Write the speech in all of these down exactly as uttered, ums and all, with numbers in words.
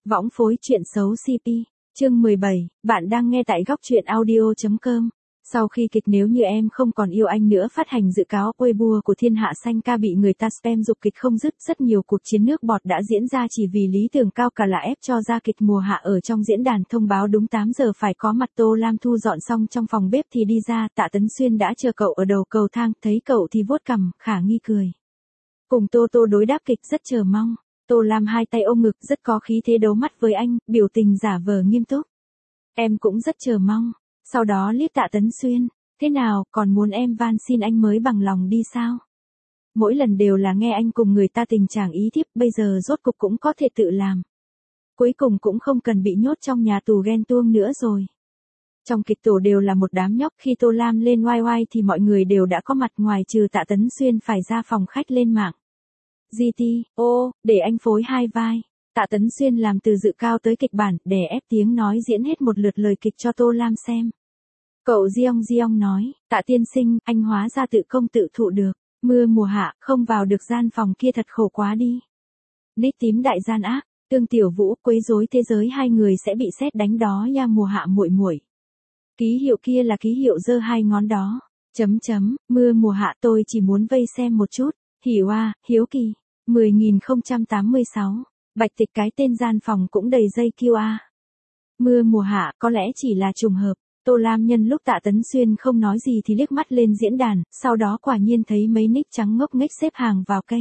Võng phối chuyện xấu xê pê, chương mười bảy, bạn đang nghe tại góc truyện audio chấm com. Sau khi kịch Nếu Như Em Không Còn Yêu Anh Nữa phát hành dự cáo Weibo của Thiên Hạ Xanh ca bị người ta spam dục kịch không dứt, rất nhiều cuộc chiến nước bọt đã diễn ra chỉ vì lý tưởng cao cả là ép cho ra kịch mùa hạ. Ở trong diễn đàn thông báo đúng tám giờ phải có mặt, Tô Lam thu dọn xong trong phòng bếp thì đi ra, Tạ Tấn Xuyên đã chờ cậu ở đầu cầu thang, thấy cậu thì vuốt cằm, khả nghi cười. Cùng Tô Tô đối đáp kịch rất chờ mong. Tô Lam hai tay ôm ngực rất có khí thế đấu mắt với anh, biểu tình giả vờ nghiêm túc. Em cũng rất chờ mong. Sau đó liếc Tạ Tấn Xuyên. Thế nào, còn muốn em van xin anh mới bằng lòng đi sao? Mỗi lần đều là nghe anh cùng người ta tình trạng ý thiếp, bây giờ rốt cục cũng có thể tự làm. Cuối cùng cũng không cần bị nhốt trong nhà tù ghen tuông nữa rồi. Trong kịch tổ đều là một đám nhóc, khi Tô Lam lên oai oai thì mọi người đều đã có mặt, ngoài trừ Tạ Tấn Xuyên phải ra phòng khách lên mạng. giê tê, ô, để anh phối hai vai. Tạ Tấn Xuyên làm từ dự cao tới kịch bản, đè ép tiếng nói diễn hết một lượt lời kịch cho Tô Lam xem. Cậu Giong Giong nói, Tạ tiên sinh, anh hóa ra tự công tự thụ được. Mưa mùa hạ, không vào được gian phòng kia thật khổ quá đi. Nít tím đại gian ác, Tương Tiểu Vũ, quấy rối thế giới hai người sẽ bị sét đánh đó nha mùa hạ muội muội. Ký hiệu kia là ký hiệu giơ hai ngón đó. Chấm chấm, mưa mùa hạ tôi chỉ muốn vây xem một chút. Hỉ oa, hiếu kỳ. mười nghìn không trăm tám mươi sáu. Bạch tịch cái tên gian phòng cũng đầy dây quy a. Mưa mùa hạ, có lẽ chỉ là trùng hợp. Tô Lam nhân lúc Tạ Tấn Xuyên không nói gì thì liếc mắt lên diễn đàn, sau đó quả nhiên thấy mấy nick trắng ngốc nghếch xếp hàng vào kênh.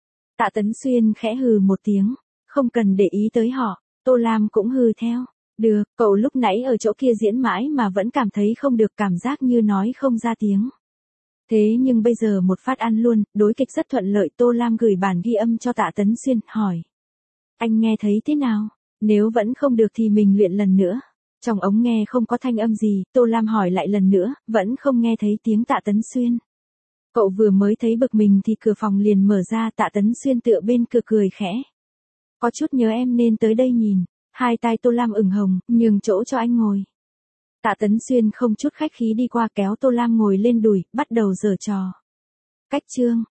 Tạ Tấn Xuyên khẽ hừ một tiếng, không cần để ý tới họ, Tô Lam cũng hừ theo. Được, cậu lúc nãy ở chỗ kia diễn mãi mà vẫn cảm thấy không được, cảm giác như nói không ra tiếng. Thế nhưng bây giờ một phát ăn luôn, đối kịch rất thuận lợi. Tô Lam gửi bản ghi âm cho Tạ Tấn Xuyên, hỏi. Anh nghe thấy thế nào? Nếu vẫn không được thì mình luyện lần nữa. Trong ống nghe không có thanh âm gì, Tô Lam hỏi lại lần nữa, vẫn không nghe thấy tiếng Tạ Tấn Xuyên. Cậu vừa mới thấy bực mình thì cửa phòng liền mở ra, Tạ Tấn Xuyên tựa bên cửa cười khẽ. Có chút nhớ em nên tới đây nhìn. Hai tai Tô Lam ửng hồng, nhường chỗ cho anh ngồi. Tạ Tấn Xuyên không chút khách khí đi qua kéo Tô Lam ngồi lên đùi, bắt đầu giở trò. Cách chương,